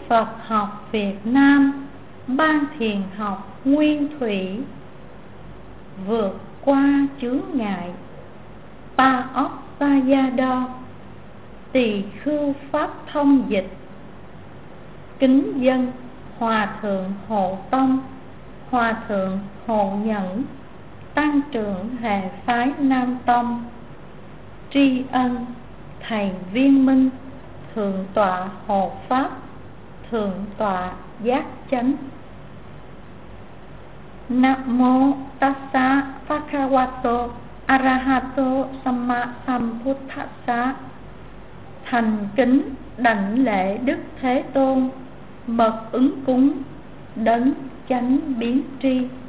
Phật học Việt Nam Ban Thiền học Nguyên Thủy, vượt qua chướng ngại Pa óc sa gia đo, tỳ khưu pháp thông dịch. Kính dân Hòa thượng Hộ Tông, Hòa thượng Hộ Nhẫn, tăng trưởng hệ phái Nam Tông. Tri ân thầy Viên Minh, thượng tọa Hộ Pháp, thượng tọa Giác Chánh. Nam mô Tassa Bhagavato Arahato Samma Sambuddhassa. Thành kính đảnh lễ Đức Thế Tôn, bậc ứng cúng, đấng chánh biến tri.